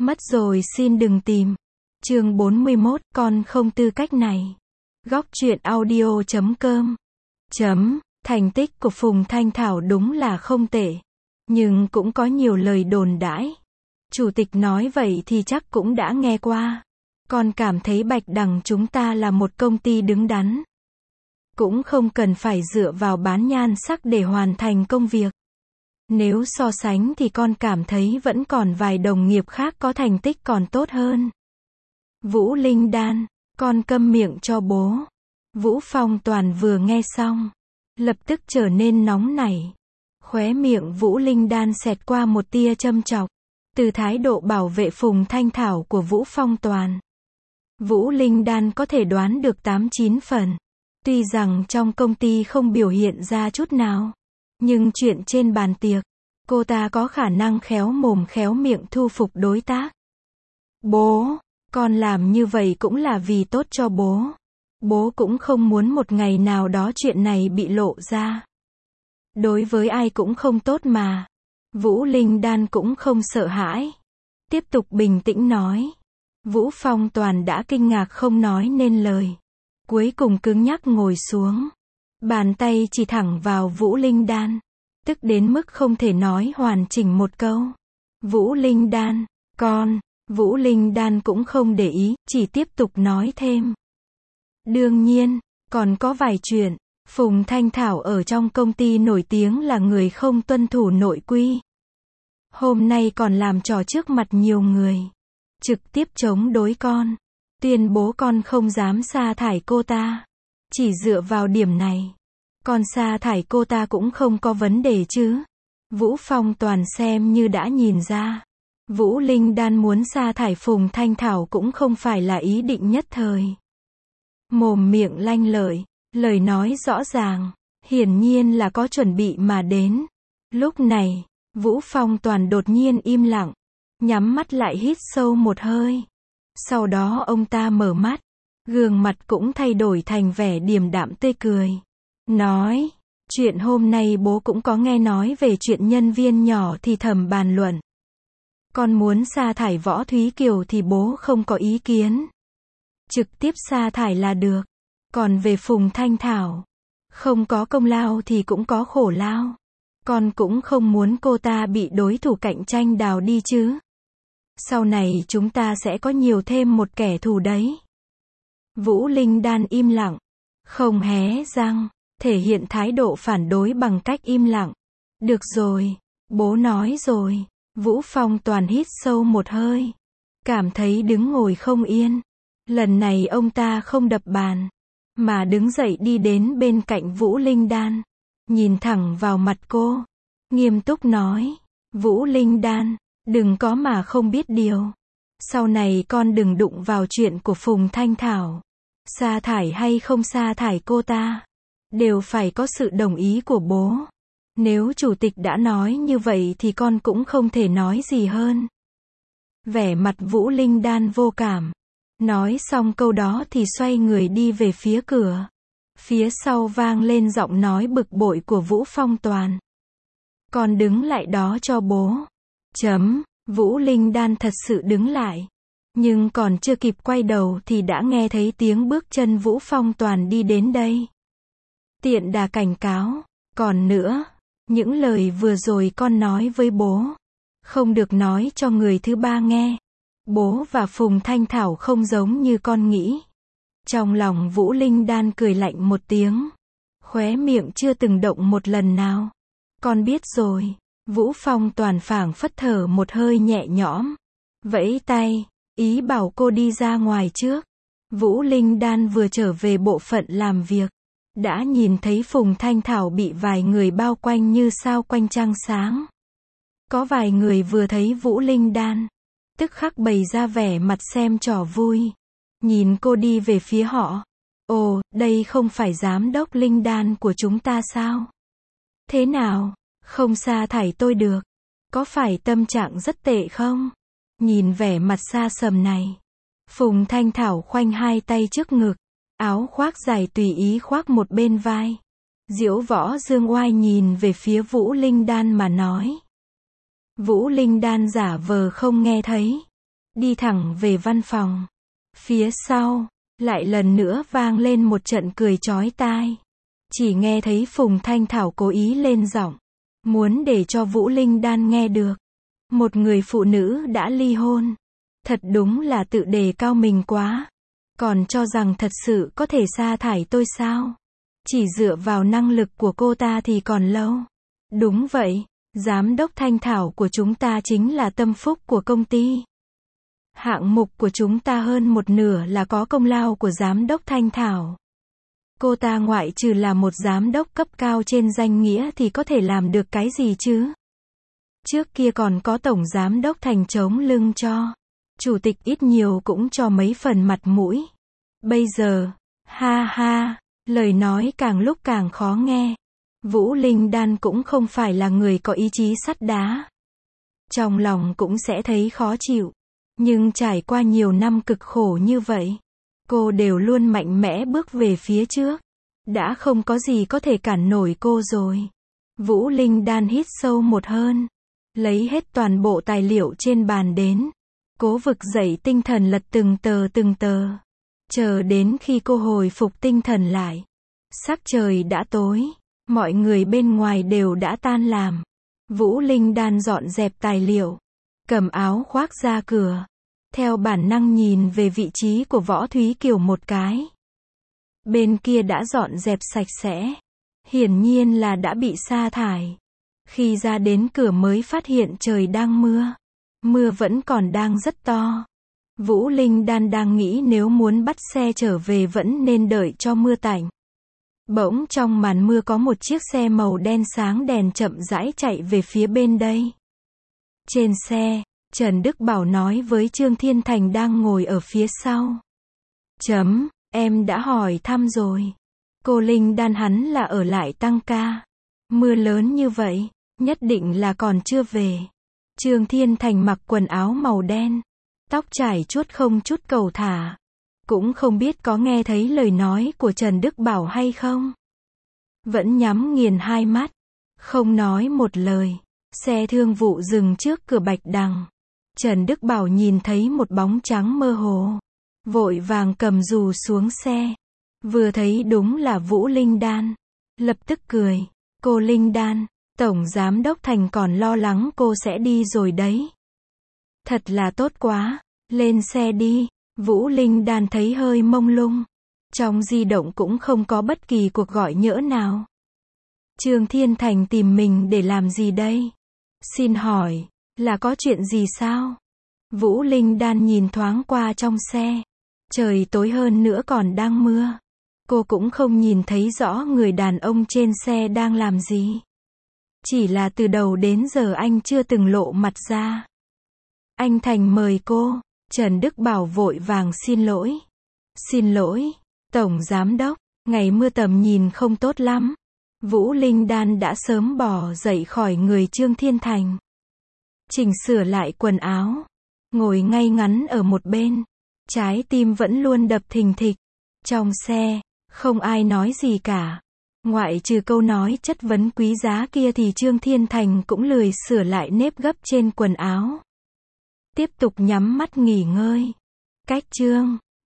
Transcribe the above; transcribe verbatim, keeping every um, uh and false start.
Mất rồi xin đừng tìm. Chương bốn mươi mốt, con không tư cách này. Góc truyện audio chấm com. Chấm, thành tích của Phùng Thanh Thảo đúng là không tệ. Nhưng cũng có nhiều lời đồn đãi. Chủ tịch nói vậy thì chắc cũng đã nghe qua. Con cảm thấy Bạch Đằng chúng ta là một công ty đứng đắn. Cũng không cần phải dựa vào bán nhan sắc để hoàn thành công việc. Nếu so sánh thì con cảm thấy vẫn còn vài đồng nghiệp khác có thành tích còn tốt hơn. Vũ Linh Đan, con câm miệng cho bố. Vũ Phong Toàn vừa nghe xong, lập tức trở nên nóng nảy. Khóe miệng Vũ Linh Đan xẹt qua một tia châm chọc. Từ thái độ bảo vệ Phùng Thanh Thảo của Vũ Phong Toàn, Vũ Linh Đan có thể đoán được tám chín phần. Tuy rằng trong công ty không biểu hiện ra chút nào, nhưng chuyện trên bàn tiệc, cô ta có khả năng khéo mồm khéo miệng thu phục đối tác. Bố, con làm như vậy cũng là vì tốt cho bố. Bố cũng không muốn một ngày nào đó chuyện này bị lộ ra. Đối với ai cũng không tốt mà. Vũ Linh Đan cũng không sợ hãi. Tiếp tục bình tĩnh nói. Vũ Phong Toàn đã kinh ngạc không nói nên lời. Cuối cùng cứng nhắc ngồi xuống. Bàn tay chỉ thẳng vào Vũ Linh Đan. Tức đến mức không thể nói hoàn chỉnh một câu. Vũ Linh Đan, con. Vũ Linh Đan cũng không để ý, chỉ tiếp tục nói thêm. Đương nhiên, còn có vài chuyện. Phùng Thanh Thảo ở trong công ty nổi tiếng là người không tuân thủ nội quy. Hôm nay còn làm trò trước mặt nhiều người. Trực tiếp chống đối con. Tuyên bố con không dám sa thải cô ta. Chỉ dựa vào điểm này, con sa thải cô ta cũng không có vấn đề chứ. Vũ Phong Toàn xem như đã nhìn ra. Vũ Linh Đan muốn sa thải Phùng Thanh Thảo cũng không phải là ý định nhất thời. Mồm miệng lanh lợi, lời nói rõ ràng, hiển nhiên là có chuẩn bị mà đến. Lúc này, Vũ Phong Toàn đột nhiên im lặng, nhắm mắt lại hít sâu một hơi. Sau đó ông ta mở mắt, gương mặt cũng thay đổi thành vẻ điềm đạm tươi cười. Nói, chuyện hôm nay bố cũng có nghe nói về chuyện nhân viên nhỏ thì thầm bàn luận. Con muốn sa thải Võ Thúy Kiều thì bố không có ý kiến. Trực tiếp sa thải là được. Còn về Phùng Thanh Thảo, không có công lao thì cũng có khổ lao. Con cũng không muốn cô ta bị đối thủ cạnh tranh đào đi chứ. Sau này chúng ta sẽ có nhiều thêm một kẻ thù đấy. Vũ Linh Đan im lặng, không hé răng, thể hiện thái độ phản đối bằng cách im lặng. Được rồi, bố nói rồi. Vũ Phong Toàn hít sâu một hơi, cảm thấy đứng ngồi không yên. Lần này ông ta không đập bàn, mà đứng dậy đi đến bên cạnh Vũ Linh Đan, nhìn thẳng vào mặt cô, nghiêm túc nói, Vũ Linh Đan, đừng có mà không biết điều. Sau này con đừng đụng vào chuyện của Phùng Thanh Thảo. Sa thải hay không sa thải cô ta, đều phải có sự đồng ý của bố. Nếu chủ tịch đã nói như vậy thì con cũng không thể nói gì hơn. Vẻ mặt Vũ Linh Đan vô cảm. Nói xong câu đó thì xoay người đi về phía cửa. Phía sau vang lên giọng nói bực bội của Vũ Phong Toàn. Con đứng lại đó cho bố. Chấm, Vũ Linh Đan thật sự đứng lại. Nhưng còn chưa kịp quay đầu thì đã nghe thấy tiếng bước chân Vũ Phong Toàn đi đến đây. Tiện đà cảnh cáo. Còn nữa, những lời vừa rồi con nói với bố, không được nói cho người thứ ba nghe. Bố và Phùng Thanh Thảo không giống như con nghĩ. Trong lòng Vũ Linh Đan cười lạnh một tiếng. Khóe miệng chưa từng động một lần nào. Con biết rồi. Vũ Phong Toàn phảng phất thở một hơi nhẹ nhõm. Vẫy tay, ý bảo cô đi ra ngoài trước. Vũ Linh Đan vừa trở về bộ phận làm việc, đã nhìn thấy Phùng Thanh Thảo bị vài người bao quanh như sao quanh trăng sáng. Có vài người vừa thấy Vũ Linh Đan, tức khắc bày ra vẻ mặt xem trò vui. Nhìn cô đi về phía họ. Ồ, đây không phải giám đốc Linh Đan của chúng ta sao? Thế nào, không sa thải tôi được? Có phải tâm trạng rất tệ không? Nhìn vẻ mặt xa sầm này, Phùng Thanh Thảo khoanh hai tay trước ngực, áo khoác dài tùy ý khoác một bên vai. Diễu Võ Dương Oai nhìn về phía Vũ Linh Đan mà nói. Vũ Linh Đan giả vờ không nghe thấy. đi thẳng về văn phòng. Phía sau, lại lần nữa vang lên một trận cười chói tai. Chỉ nghe thấy Phùng Thanh Thảo cố ý lên giọng, muốn để cho Vũ Linh Đan nghe được. Một người phụ nữ đã ly hôn, thật đúng là tự đề cao mình quá. Còn cho rằng thật sự có thể sa thải tôi sao? Chỉ dựa vào năng lực của cô ta thì còn lâu. Đúng vậy, giám đốc Thanh Thảo của chúng ta chính là tâm phúc của công ty. Hạng mục của chúng ta hơn một nửa là có công lao của giám đốc Thanh Thảo. Cô ta ngoại trừ là một giám đốc cấp cao trên danh nghĩa thì có thể làm được cái gì chứ? Trước kia còn có tổng giám đốc Thành chống lưng cho. Chủ tịch ít nhiều cũng cho mấy phần mặt mũi. Bây giờ, ha ha, lời nói càng lúc càng khó nghe. Vũ Linh Đan cũng không phải là người có ý chí sắt đá. Trong lòng cũng sẽ thấy khó chịu. Nhưng trải qua nhiều năm cực khổ như vậy, cô đều luôn mạnh mẽ bước về phía trước. Đã không có gì có thể cản nổi cô rồi. Vũ Linh Đan hít sâu một hơi, lấy hết toàn bộ tài liệu trên bàn đến. Cố vực dậy tinh thần lật từng tờ từng tờ. Chờ đến khi cô hồi phục tinh thần lại, sắc trời đã tối, mọi người bên ngoài đều đã tan làm. Vũ Linh Đan dọn dẹp tài liệu, cầm áo khoác ra cửa, theo bản năng nhìn về vị trí của Võ Thúy Kiều một cái. Bên kia đã dọn dẹp sạch sẽ, hiển nhiên là đã bị sa thải. Khi ra đến cửa mới phát hiện trời đang mưa. Mưa vẫn còn đang rất to. Vũ Linh Đan đang nghĩ nếu muốn bắt xe trở về vẫn nên đợi cho mưa tạnh. Bỗng trong màn mưa có một chiếc xe màu đen sáng đèn chậm rãi chạy về phía bên đây. Trên xe, Trần Đức Bảo nói với Trương Thiên Thành đang ngồi ở phía sau. Chấm, em đã hỏi thăm rồi. Cô Linh Đan hắn là ở lại tăng ca. Mưa lớn như vậy, nhất định là còn chưa về. Trương Thiên Thành mặc quần áo màu đen, tóc trải chuốt không chút cầu thả. Cũng không biết có nghe thấy lời nói của Trần Đức Bảo hay không. Vẫn nhắm nghiền hai mắt, không nói một lời. Xe thương vụ dừng trước cửa Bạch Đằng. Trần Đức Bảo nhìn thấy một bóng trắng mơ hồ, vội vàng cầm dù xuống xe. Vừa thấy đúng là Vũ Linh Đan, lập tức cười. Cô Linh Đan, Tổng Giám đốc Thành còn lo lắng cô sẽ đi rồi đấy. Thật là tốt quá, lên xe đi. Vũ Linh Đan thấy hơi mông lung. Trong di động cũng không có bất kỳ cuộc gọi nhỡ nào. Trương Thiên Thành tìm mình để làm gì đây? Xin hỏi, là có chuyện gì sao? Vũ Linh Đan nhìn thoáng qua trong xe. Trời tối hơn nữa còn đang mưa. Cô cũng không nhìn thấy rõ người đàn ông trên xe đang làm gì. Chỉ là từ đầu đến giờ anh chưa từng lộ mặt ra. Anh Thành mời cô. Trần Đức Bảo vội vàng xin lỗi. Xin lỗi, Tổng Giám đốc, ngày mưa tầm nhìn không tốt lắm. Vũ Linh Đan đã sớm bỏ dậy khỏi người Trương Thiên Thành. Chỉnh sửa lại quần áo. Ngồi ngay ngắn ở một bên. Trái tim vẫn luôn đập thình thịch. Trong xe, không ai nói gì cả. Ngoại trừ câu nói chất vấn quý giá kia thì Trương Thiên Thành cũng lười sửa lại nếp gấp trên quần áo. Tiếp tục nhắm mắt nghỉ ngơi. Cách chương